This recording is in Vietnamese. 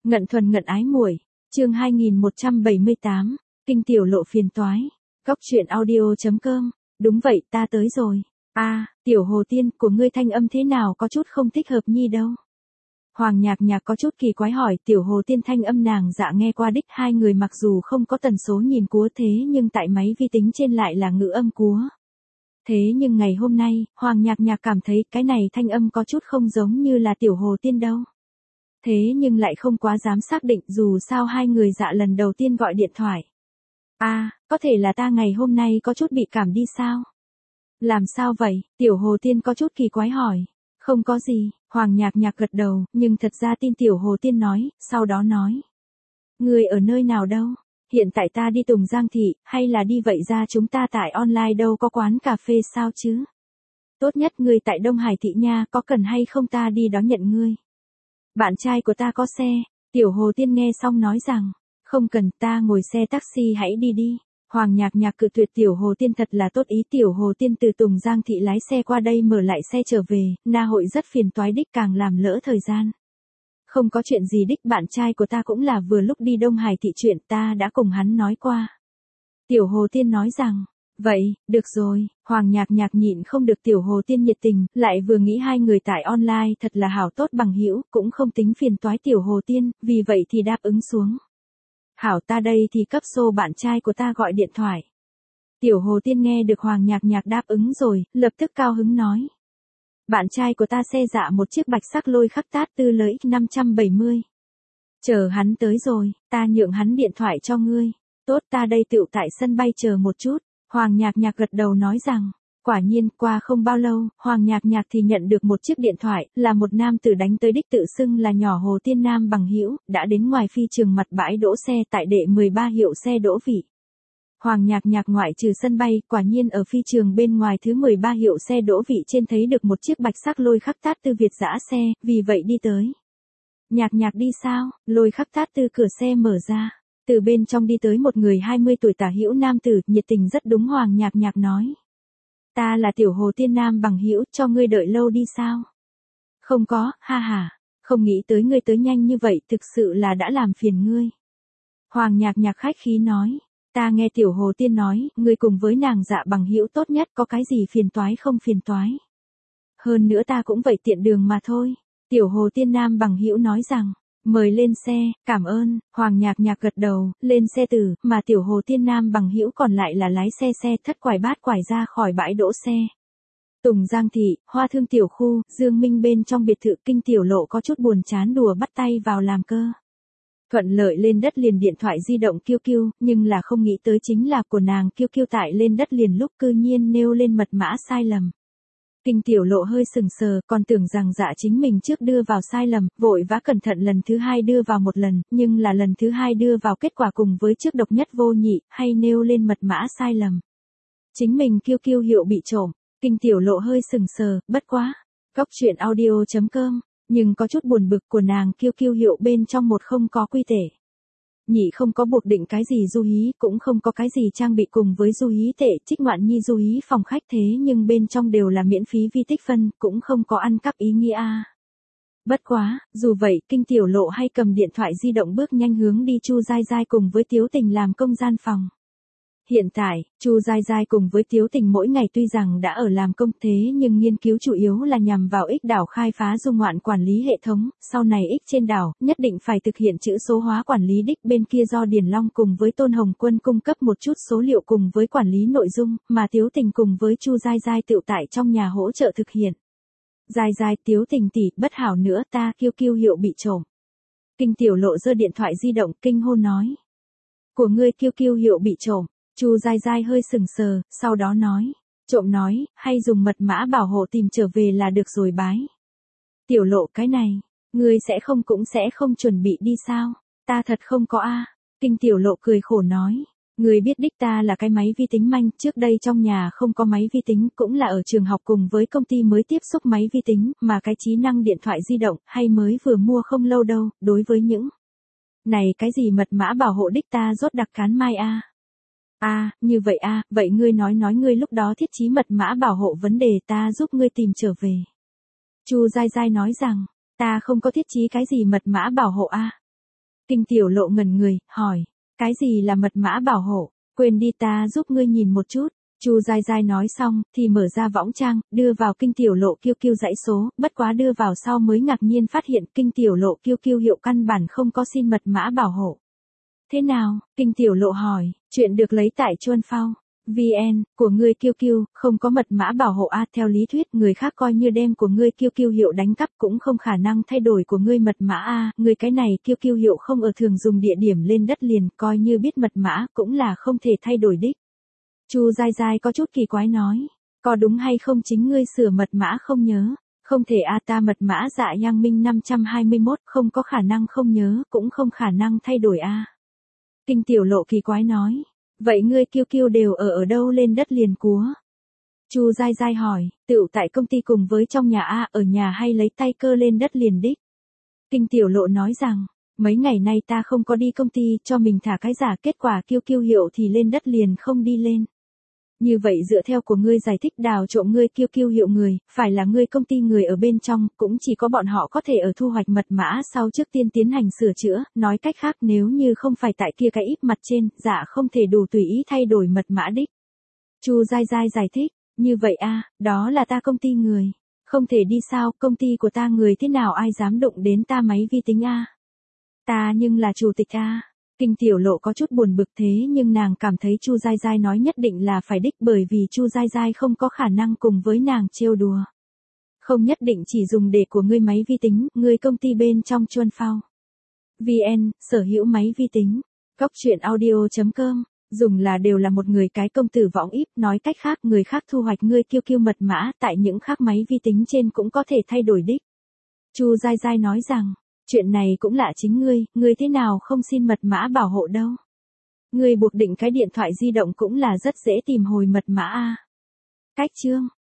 Ngận thuần ngận ái muội, chương 2178, kinh tiểu lộ phiền toái. Góc truyện audio.com. Đúng vậy, ta tới rồi. Tiểu Hồ Tiên, của ngươi thanh âm thế nào có chút không thích hợp nhi đâu. Hoàng Nhạc Nhạc có chút kỳ quái hỏi. Tiểu Hồ Tiên thanh âm nàng dạ nghe qua đích, hai người mặc dù không có tần số nhìn cúa thế nhưng tại máy vi tính trên lại là ngữ âm cúa. Thế nhưng ngày hôm nay, Hoàng Nhạc Nhạc cảm thấy cái này thanh âm có chút không giống như là Tiểu Hồ Tiên đâu. Thế nhưng lại không quá dám xác định, dù sao hai người dạ lần đầu tiên gọi điện thoại. Có thể là ta ngày hôm nay có chút bị cảm đi sao? Làm sao vậy? Tiểu Hồ Tiên có chút kỳ quái hỏi. Không có gì, Hoàng Nhạc Nhạc gật đầu, nhưng thật ra tin Tiểu Hồ Tiên nói, sau đó nói. Người ở nơi nào đâu? Hiện tại ta đi Tùng Giang Thị, hay là đi vậy ra chúng ta tại online đâu có quán cà phê sao chứ? Tốt nhất người tại Đông Hải Thị nha, có cần hay không ta đi đón nhận ngươi? Bạn trai của ta có xe. Tiểu Hồ Tiên nghe xong nói rằng, không cần, ta ngồi xe taxi hãy đi đi. Hoàng Nhạc Nhạc cự tuyệt. Tiểu Hồ Tiên thật là tốt ý. Tiểu Hồ Tiên từ Tùng Giang Thị lái xe qua đây mở lại xe trở về, na hội rất phiền toái đích, càng làm lỡ thời gian. Không có chuyện gì đích, bạn trai của ta cũng là vừa lúc đi Đông Hải Thị, chuyện ta đã cùng hắn nói qua. Tiểu Hồ Tiên nói rằng, vậy, được rồi. Hoàng Nhạc Nhạc nhịn không được Tiểu Hồ Tiên nhiệt tình, lại vừa nghĩ hai người tại online thật là hảo tốt bằng hữu, cũng không tính phiền toái Tiểu Hồ Tiên, vì vậy thì đáp ứng xuống. Hảo, ta đây thì cấp số bạn trai của ta gọi điện thoại. Tiểu Hồ Tiên nghe được Hoàng Nhạc Nhạc đáp ứng rồi, lập tức cao hứng nói. Bạn trai của ta xe dạ một chiếc bạch sắc lôi khắc tát tư lợi 570. Chờ hắn tới rồi, ta nhượng hắn điện thoại cho ngươi. Tốt, ta đây tựu tại sân bay chờ một chút. Hoàng Nhạc Nhạc gật đầu nói rằng, quả nhiên, qua không bao lâu, Hoàng Nhạc Nhạc thì nhận được một chiếc điện thoại, là một nam tử đánh tới đích, tự xưng là nhỏ Hồ Tiên Nam bằng hữu, đã đến ngoài phi trường mặt bãi đỗ xe tại đệ 13 hiệu xe đỗ vị. Hoàng Nhạc Nhạc ngoại trừ sân bay, quả nhiên ở phi trường bên ngoài thứ 13 hiệu xe đỗ vị trên thấy được một chiếc bạch sắc lôi khắc tát tư Việt dã xe, vì vậy đi tới. Nhạc Nhạc đi sao? Lôi khắc tát tư cửa xe mở ra. Từ bên trong đi tới một người 20 tuổi tả hữu nam tử, nhiệt tình rất đúng. Hoàng Nhạc Nhạc nói. Ta là Tiểu Hồ Tiên Nam bằng hữu, cho ngươi đợi lâu đi sao? Không có, ha ha, không nghĩ tới ngươi tới nhanh như vậy, thực sự là đã làm phiền ngươi. Hoàng Nhạc Nhạc khách khí nói. Ta nghe Tiểu Hồ Tiên nói, ngươi cùng với nàng dạ bằng hữu tốt nhất, có cái gì phiền toái không phiền toái. Hơn nữa ta cũng vậy, tiện đường mà thôi. Tiểu Hồ Tiên Nam bằng hữu nói rằng. Mời lên xe, cảm ơn. Hoàng Nhạc Nhạc gật đầu, lên xe tử, mà Tiểu Hồ Tiên Nam bằng hữu còn lại là lái xe thất quải bát quải ra khỏi bãi đỗ xe. Tùng Giang Thị, Hoa Thương tiểu khu, Dương Minh bên trong biệt thự. Kinh Tiểu Lộ có chút buồn chán đùa bắt tay vào làm cơ. Thuận lợi lên đất liền điện thoại di động kêu kêu, nhưng là không nghĩ tới chính là của nàng kêu kêu tại lên đất liền lúc cư nhiên nêu lên mật mã sai lầm. Kinh Tiểu Lộ hơi sừng sờ, còn tưởng rằng dạ chính mình trước đưa vào sai lầm, vội vã cẩn thận lần thứ hai đưa vào một lần, nhưng là lần thứ hai đưa vào kết quả cùng với trước độc nhất vô nhị, hay nêu lên mật mã sai lầm. Chính mình kêu hiệu bị trộm. Kinh Tiểu Lộ hơi sừng sờ, bất quá. Góc truyện audio.com, nhưng có chút buồn bực, của nàng kêu hiệu bên trong một không có quy tể. Nhị không có buộc định cái gì du hí, cũng không có cái gì trang bị cùng với du hí tệ, trích ngoạn nhi du hí phòng khách, thế nhưng bên trong đều là miễn phí vi tích phân, cũng không có ăn cắp ý nghĩa a. Bất quá, dù vậy, Kinh Tiểu Lộ hay cầm điện thoại di động bước nhanh hướng đi Chu Giai Giai cùng với Tiếu Tình làm công gian phòng. Hiện tại, Chu Giai Giai cùng với Tiếu Tình mỗi ngày tuy rằng đã ở làm công, thế nhưng nghiên cứu chủ yếu là nhằm vào X đảo khai phá dung ngoạn quản lý hệ thống, sau này X trên đảo, nhất định phải thực hiện chữ số hóa quản lý đích. Bên kia do Điền Long cùng với Tôn Hồng Quân cung cấp một chút số liệu cùng với quản lý nội dung, mà Tiếu Tình cùng với Chu Giai Giai tự tại trong nhà hỗ trợ thực hiện. Giai Giai, Tiếu Tình tỷ, bất hảo nữa, ta kêu hiệu bị trộm. Kinh Tiểu Lộ giơ điện thoại di động kinh hô nói. Của ngươi kêu hiệu bị trộm. Chu Giai Giai hơi sừng sờ, sau đó nói. Trộm nói, hay dùng mật mã bảo hộ tìm trở về là được rồi bái. Tiểu Lộ, cái này, ngươi sẽ không chuẩn bị đi sao? Ta thật không có a. Kinh Tiểu Lộ cười khổ nói. Ngươi biết đích, ta là cái máy vi tính manh, trước đây trong nhà không có máy vi tính, cũng là ở trường học cùng với công ty mới tiếp xúc máy vi tính, mà cái trí năng điện thoại di động, hay mới vừa mua không lâu đâu, đối với những này cái gì mật mã bảo hộ đích ta rốt đặc cán mai a. Như vậy vậy ngươi nói ngươi lúc đó thiết trí mật mã bảo hộ vấn đề, ta giúp ngươi tìm trở về. Chu Giai Giai nói rằng, ta không có thiết trí cái gì mật mã bảo hộ Kinh Tiểu Lộ ngẩn người, hỏi, cái gì là mật mã bảo hộ, quên đi ta giúp ngươi nhìn một chút. Chu Giai Giai nói xong, thì mở ra võng trang, đưa vào Kinh Tiểu Lộ QQ dãy số, bất quá đưa vào sau mới ngạc nhiên phát hiện Kinh Tiểu Lộ QQ hiệu căn bản không có xin mật mã bảo hộ. Thế nào? Kinh Tiểu Lộ hỏi, chuyện được lấy tại Chuan Phao. VN, của ngươi QQ, không có mật mã bảo hộ a, theo lý thuyết người khác coi như đem của ngươi QQ hiệu đánh cắp cũng không khả năng thay đổi của ngươi mật mã a, người cái này QQ hiệu không ở thường dùng địa điểm lên đất liền, coi như biết mật mã cũng là không thể thay đổi đích. Chu Giai Giai có chút kỳ quái nói, có đúng hay không chính ngươi sửa mật mã không nhớ, không thể a, ta mật mã Dạ Yang Minh 521 không có khả năng không nhớ, cũng không khả năng thay đổi a. Kinh Tiểu Lộ kỳ quái nói, vậy ngươi QQ đều ở đâu lên đất liền cúa? Chu Giai Giai hỏi, tựu tại công ty cùng với trong nhà a, ở nhà hay lấy tay cơ lên đất liền đích? Kinh Tiểu Lộ nói rằng, mấy ngày nay ta không có đi công ty, cho mình thả cái giả, kết quả QQ hiệu thì lên đất liền không đi lên. Như vậy dựa theo của ngươi giải thích đào trộm ngươi QQ hiệu người, phải là ngươi công ty người ở bên trong, cũng chỉ có bọn họ có thể ở thu hoạch mật mã sau trước tiên tiến hành sửa chữa, nói cách khác nếu như không phải tại kia cái ít mặt trên, dạ không thể đủ tùy ý thay đổi mật mã đích. Chu Giai Giai giải thích, như vậy a, đó là ta công ty người. Không thể đi sao, công ty của ta người thế nào ai dám đụng đến ta máy vi tính a? Ta nhưng là chủ tịch a. Kinh Tiểu Lộ có chút buồn bực thế nhưng nàng cảm thấy Chu Giai Giai nói nhất định là phải đích bởi vì Chu Giai Giai không có khả năng cùng với nàng trêu đùa. Không nhất định chỉ dùng để của ngươi máy vi tính, ngươi công ty bên trong Chuan Phao. VN, sở hữu máy vi tính. Góc truyện audio.com, dùng là đều là một người cái công tử võng íp, nói cách khác người khác thu hoạch ngươi QQ mật mã tại những khác máy vi tính trên cũng có thể thay đổi đích. Chu Giai Giai nói rằng, chuyện này cũng lạ chính ngươi thế nào không xin mật mã bảo hộ đâu. Ngươi buộc định cái điện thoại di động cũng là rất dễ tìm hồi mật mã a. Cách chương